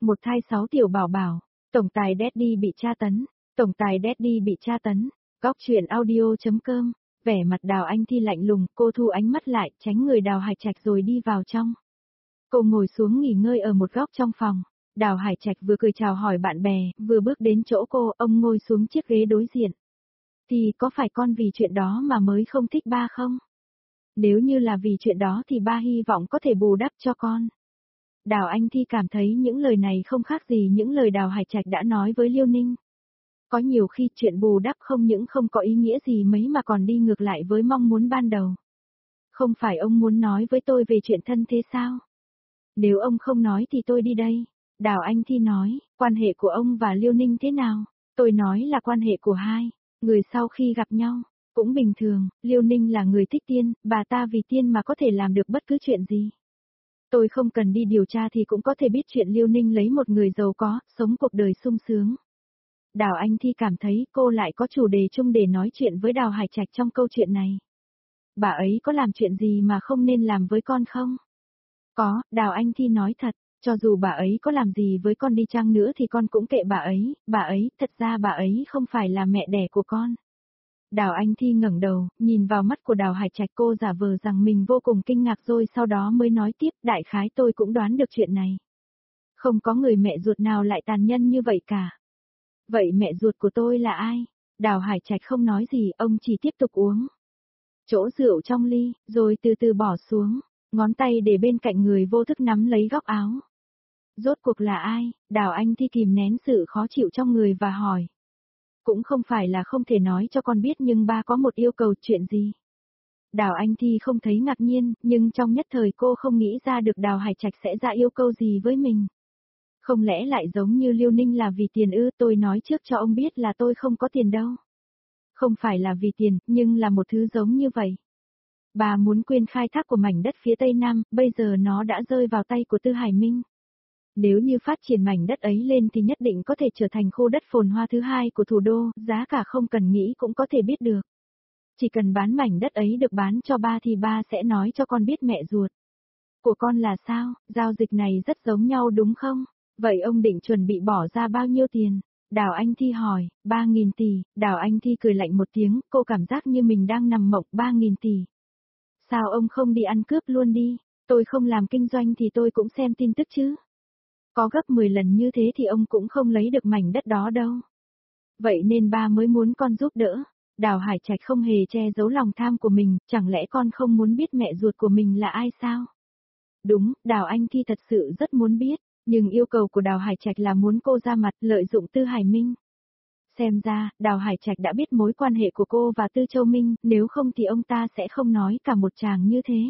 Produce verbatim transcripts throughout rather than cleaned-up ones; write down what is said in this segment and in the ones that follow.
một thai sáu tiểu bảo bảo, tổng tài Daddy bị tra tấn, tổng tài Daddy bị tra tấn, góc truyện audio.com, vẻ mặt Đào Anh Thi lạnh lùng, cô thu ánh mắt lại, tránh người Đào Hải Trạch rồi đi vào trong. Cô ngồi xuống nghỉ ngơi ở một góc trong phòng, Đào Hải Trạch vừa cười chào hỏi bạn bè, vừa bước đến chỗ cô, ông ngồi xuống chiếc ghế đối diện. Thì có phải con vì chuyện đó mà mới không thích ba không? Nếu như là vì chuyện đó thì ba hy vọng có thể bù đắp cho con. Đào Anh Thi cảm thấy những lời này không khác gì những lời Đào Hải Trạch đã nói với Liêu Ninh. Có nhiều khi chuyện bù đắp không những không có ý nghĩa gì mấy mà còn đi ngược lại với mong muốn ban đầu. Không phải ông muốn nói với tôi về chuyện thân thế sao? Nếu ông không nói thì tôi đi đây. Đào Anh Thi nói, quan hệ của ông và Liêu Ninh thế nào? Tôi nói là quan hệ của hai người sau khi gặp nhau. Cũng bình thường, Liêu Ninh là người thích tiên, bà ta vì tiên mà có thể làm được bất cứ chuyện gì. Tôi không cần đi điều tra thì cũng có thể biết chuyện Liêu Ninh lấy một người giàu có, sống cuộc đời sung sướng. Đào Anh Thi cảm thấy cô lại có chủ đề chung để nói chuyện với Đào Hải Trạch trong câu chuyện này. Bà ấy có làm chuyện gì mà không nên làm với con không? Có, Đào Anh Thi nói thật, cho dù bà ấy có làm gì với con đi chăng nữa thì con cũng kệ bà ấy, bà ấy, thật ra bà ấy không phải là mẹ đẻ của con. Đào Anh Thi ngẩng đầu, nhìn vào mắt của Đào Hải Trạch, cô giả vờ rằng mình vô cùng kinh ngạc rồi sau đó mới nói tiếp, đại khái tôi cũng đoán được chuyện này. Không có người mẹ ruột nào lại tàn nhân như vậy cả. Vậy mẹ ruột của tôi là ai? Đào Hải Trạch không nói gì, ông chỉ tiếp tục uống chỗ rượu trong ly, rồi từ từ bỏ xuống, ngón tay để bên cạnh người vô thức nắm lấy góc áo. Rốt cuộc là ai? Đào Anh Thi kìm nén sự khó chịu trong người và hỏi. Cũng không phải là không thể nói cho con biết nhưng ba có một yêu cầu, chuyện gì? Đào Anh Thi không thấy ngạc nhiên, nhưng trong nhất thời cô không nghĩ ra được Đào Hải Trạch sẽ ra yêu cầu gì với mình. Không lẽ lại giống như Liêu Ninh là vì tiền ư? Tôi nói trước cho ông biết là tôi không có tiền đâu. Không phải là vì tiền, nhưng là một thứ giống như vậy. Bà muốn quyền khai thác của mảnh đất phía Tây Nam, bây giờ nó đã rơi vào tay của Tư Hải Minh. Nếu như phát triển mảnh đất ấy lên thì nhất định có thể trở thành khu đất phồn hoa thứ hai của thủ đô, giá cả không cần nghĩ cũng có thể biết được. Chỉ cần bán mảnh đất ấy được bán cho ba thì ba sẽ nói cho con biết mẹ ruột của con là sao, giao dịch này rất giống nhau đúng không? Vậy ông định chuẩn bị bỏ ra bao nhiêu tiền? Đào Anh Thi hỏi, ba nghìn tỷ, Đào Anh Thi cười lạnh một tiếng, cô cảm giác như mình đang nằm mộng, ba nghìn tỷ. Sao ông không đi ăn cướp luôn đi, tôi không làm kinh doanh thì tôi cũng xem tin tức chứ. Có gấp mười lần như thế thì ông cũng không lấy được mảnh đất đó đâu. Vậy nên ba mới muốn con giúp đỡ. Đào Hải Trạch không hề che giấu lòng tham của mình, chẳng lẽ con không muốn biết mẹ ruột của mình là ai sao? Đúng, Đào Anh Thi thật sự rất muốn biết, nhưng yêu cầu của Đào Hải Trạch là muốn cô ra mặt lợi dụng Tư Hải Minh. Xem ra, Đào Hải Trạch đã biết mối quan hệ của cô và Tư Châu Minh, nếu không thì ông ta sẽ không nói cả một tràng như thế.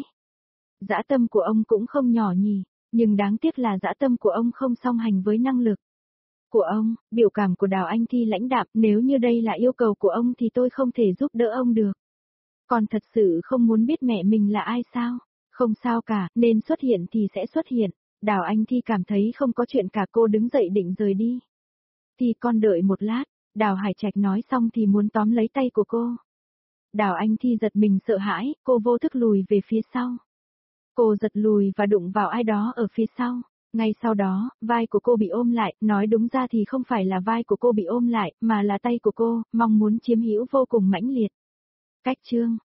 Dã tâm của ông cũng không nhỏ nhỉ. Nhưng đáng tiếc là dã tâm của ông không song hành với năng lực của ông. Biểu cảm của Đào Anh Thi lãnh đạm, nếu như đây là yêu cầu của ông thì tôi không thể giúp đỡ ông được. Còn thật sự không muốn biết mẹ mình là ai sao? Không sao cả, nên xuất hiện thì sẽ xuất hiện. Đào Anh Thi cảm thấy không có chuyện cả, cô đứng dậy định rời đi. Thì con đợi một lát, Đào Hải Trạch nói xong thì muốn tóm lấy tay của cô. Đào Anh Thi giật mình sợ hãi, cô vô thức lùi về phía sau. Cô giật lùi và đụng vào ai đó ở phía sau. Ngay sau đó, vai của cô bị ôm lại, nói đúng ra thì không phải là vai của cô bị ôm lại, mà là tay của cô, mong muốn chiếm hữu vô cùng mãnh liệt. Cách chương